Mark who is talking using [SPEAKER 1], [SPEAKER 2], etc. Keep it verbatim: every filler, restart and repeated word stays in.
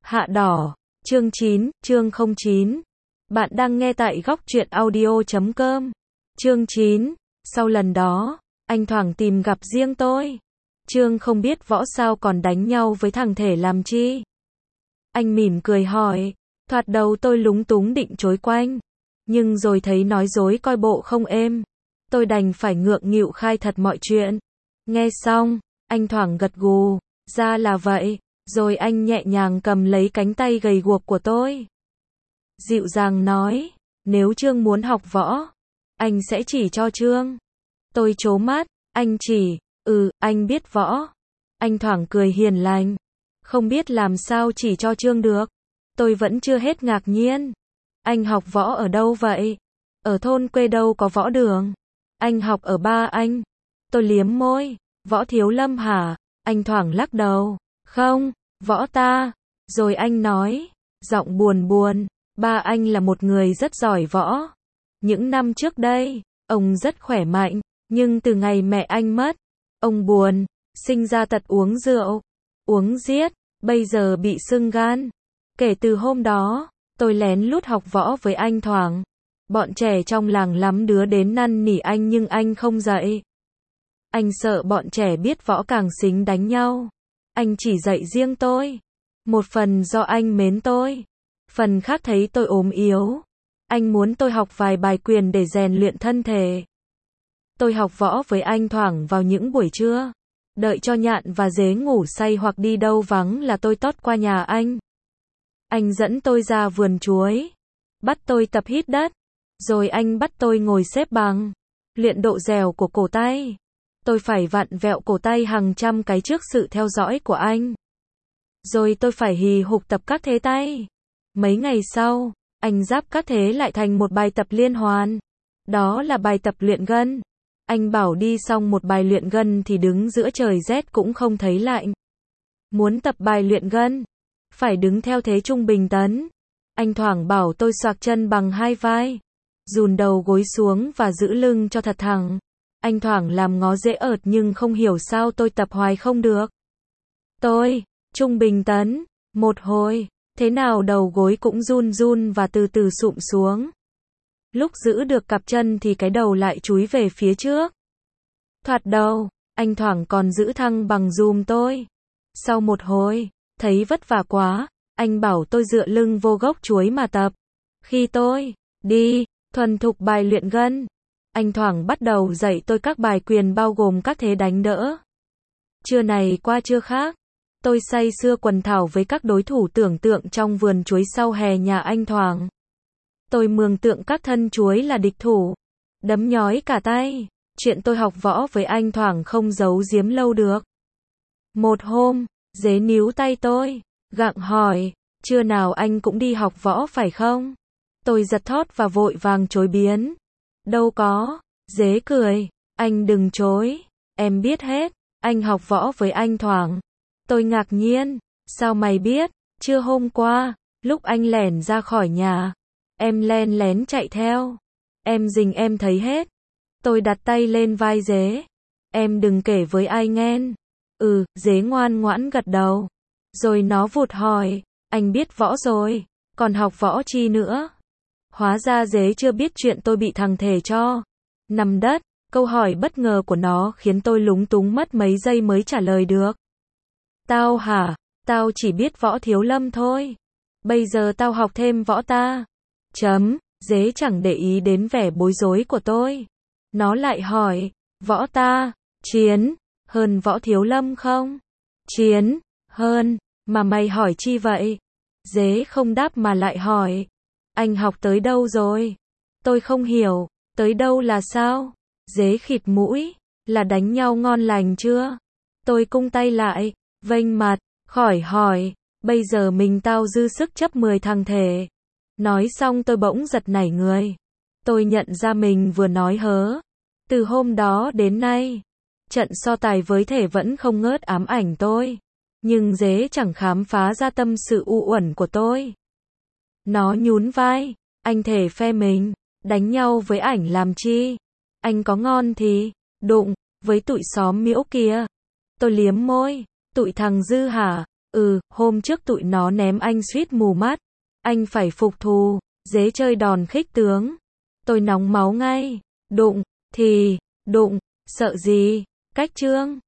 [SPEAKER 1] Hạ đỏ, chương chín, chương không chín. Bạn đang nghe tại góc truyện audio chấm com. Chương chín, sau lần đó, anh thoảng tìm gặp riêng tôi. Trương không biết võ sao còn đánh nhau với thằng Thể làm chi. Anh mỉm cười hỏi, thoạt đầu tôi lúng túng định chối quanh. Nhưng rồi thấy nói dối coi bộ không êm. Tôi đành phải ngượng nghịu khai thật mọi chuyện. Nghe xong, anh thoảng gật gù, ra là vậy. Rồi anh nhẹ nhàng cầm lấy cánh tay gầy guộc của tôi. Dịu dàng nói, nếu Trương muốn học võ, anh sẽ chỉ cho Trương. Tôi trố mắt, anh chỉ, ừ, anh biết võ. Anh thoảng cười hiền lành, không biết làm sao chỉ cho Trương được. Tôi vẫn chưa hết ngạc nhiên. Anh học võ ở đâu vậy? Ở thôn quê đâu có võ đường. Anh học ở ba anh. Tôi liếm môi, võ Thiếu Lâm hả? Anh thoảng lắc đầu, không, võ ta. Rồi anh nói, giọng buồn buồn, ba anh là một người rất giỏi võ. Những năm trước đây, ông rất khỏe mạnh, nhưng từ ngày mẹ anh mất, ông buồn, sinh ra tật uống rượu, uống giết, bây giờ bị sưng gan. Kể từ hôm đó, tôi lén lút học võ với anh thoảng. Bọn trẻ trong làng lắm đứa đến năn nỉ anh nhưng anh không dạy. Anh sợ bọn trẻ biết võ càng xính đánh nhau. Anh chỉ dạy riêng tôi. Một phần do anh mến tôi, phần khác thấy tôi ốm yếu. Anh muốn tôi học vài bài quyền để rèn luyện thân thể. Tôi học võ với anh thoảng vào những buổi trưa. Đợi cho Nhạn và Dế ngủ say hoặc đi đâu vắng là tôi tót qua nhà anh. Anh dẫn tôi ra vườn chuối, bắt tôi tập hít đất. Rồi anh bắt tôi ngồi xếp bằng, luyện độ dẻo của cổ tay. Tôi phải vặn vẹo cổ tay hàng trăm cái trước sự theo dõi của anh. Rồi tôi phải hì hục tập các thế tay. Mấy ngày sau, anh ráp các thế lại thành một bài tập liên hoàn. Đó là bài tập luyện gân. Anh bảo đi xong một bài luyện gân thì đứng giữa trời rét cũng không thấy lạnh. Muốn tập bài luyện gân, phải đứng theo thế trung bình tấn. Anh thoảng bảo tôi xoạc chân bằng hai vai, dùn đầu gối xuống và giữ lưng cho thật thẳng. Anh thoảng làm ngó dễ ợt nhưng không hiểu sao tôi tập hoài không được. Tôi, trung bình tấn, một hồi, thế nào đầu gối cũng run run và từ từ sụm xuống. Lúc giữ được cặp chân thì cái đầu lại chúi về phía trước. Thoạt đầu, anh thoảng còn giữ thăng bằng dùm tôi. Sau một hồi, thấy vất vả quá, anh bảo tôi dựa lưng vô gốc chuối mà tập. Khi tôi đi thuần thục bài luyện gân, anh thoảng bắt đầu dạy tôi các bài quyền bao gồm các thế đánh đỡ. Trưa này qua trưa khác, tôi say sưa quần thảo với các đối thủ tưởng tượng trong vườn chuối sau hè nhà anh thoảng. Tôi mường tượng các thân chuối là địch thủ, đấm nhói cả tay. Chuyện tôi học võ với anh thoảng không giấu giếm lâu được. Một hôm, Dế níu tay tôi, gặng hỏi, trưa nào anh cũng đi học võ phải không? Tôi giật thót và vội vàng chối biến. Đâu có, Dế cười, anh đừng chối, em biết hết, anh học võ với anh thoảng. Tôi ngạc nhiên, sao mày biết? Trưa hôm qua, lúc anh lẻn ra khỏi nhà, em len lén chạy theo. Em rình em thấy hết. Tôi đặt tay lên vai Dế. Em đừng kể với ai nghen. Ừ, Dế ngoan ngoãn gật đầu. Rồi nó vụt hỏi, anh biết võ rồi, còn học võ chi nữa? Hóa ra Dế chưa biết chuyện tôi bị thằng Thể cho nằm đất. Câu hỏi bất ngờ của nó khiến tôi lúng túng mất mấy giây mới trả lời được. Tao hả? Tao chỉ biết võ Thiếu Lâm thôi. Bây giờ tao học thêm võ ta. Chấm, Dế chẳng để ý đến vẻ bối rối của tôi. Nó lại hỏi, võ ta, chiến, hơn võ Thiếu Lâm không? Chiến, hơn, mà mày hỏi chi vậy? Dế không đáp mà lại hỏi, anh học tới đâu rồi? Tôi không hiểu, tới đâu là sao? Dế khịt mũi, là đánh nhau ngon lành chưa? Tôi cung tay lại, vênh mặt, khỏi hỏi, bây giờ mình tao dư sức chấp mười thằng Thể. Nói xong tôi bỗng giật nảy người. Tôi nhận ra mình vừa nói hớ. Từ hôm đó đến nay, trận so tài với Thể vẫn không ngớt ám ảnh tôi. Nhưng Dế chẳng khám phá ra tâm sự u uẩn của tôi. Nó nhún vai, anh Thể phe mình, đánh nhau với ảnh làm chi? Anh có ngon thì đụng với tụi xóm Miễu kia. Tôi liếm môi, tụi thằng Dư hả? Ừ, hôm trước tụi nó ném anh suýt mù mắt. Anh phải phục thù, dế chơi đòn khích tướng. Tôi nóng máu ngay. Đụng, thì, đụng, sợ gì? Cách trương.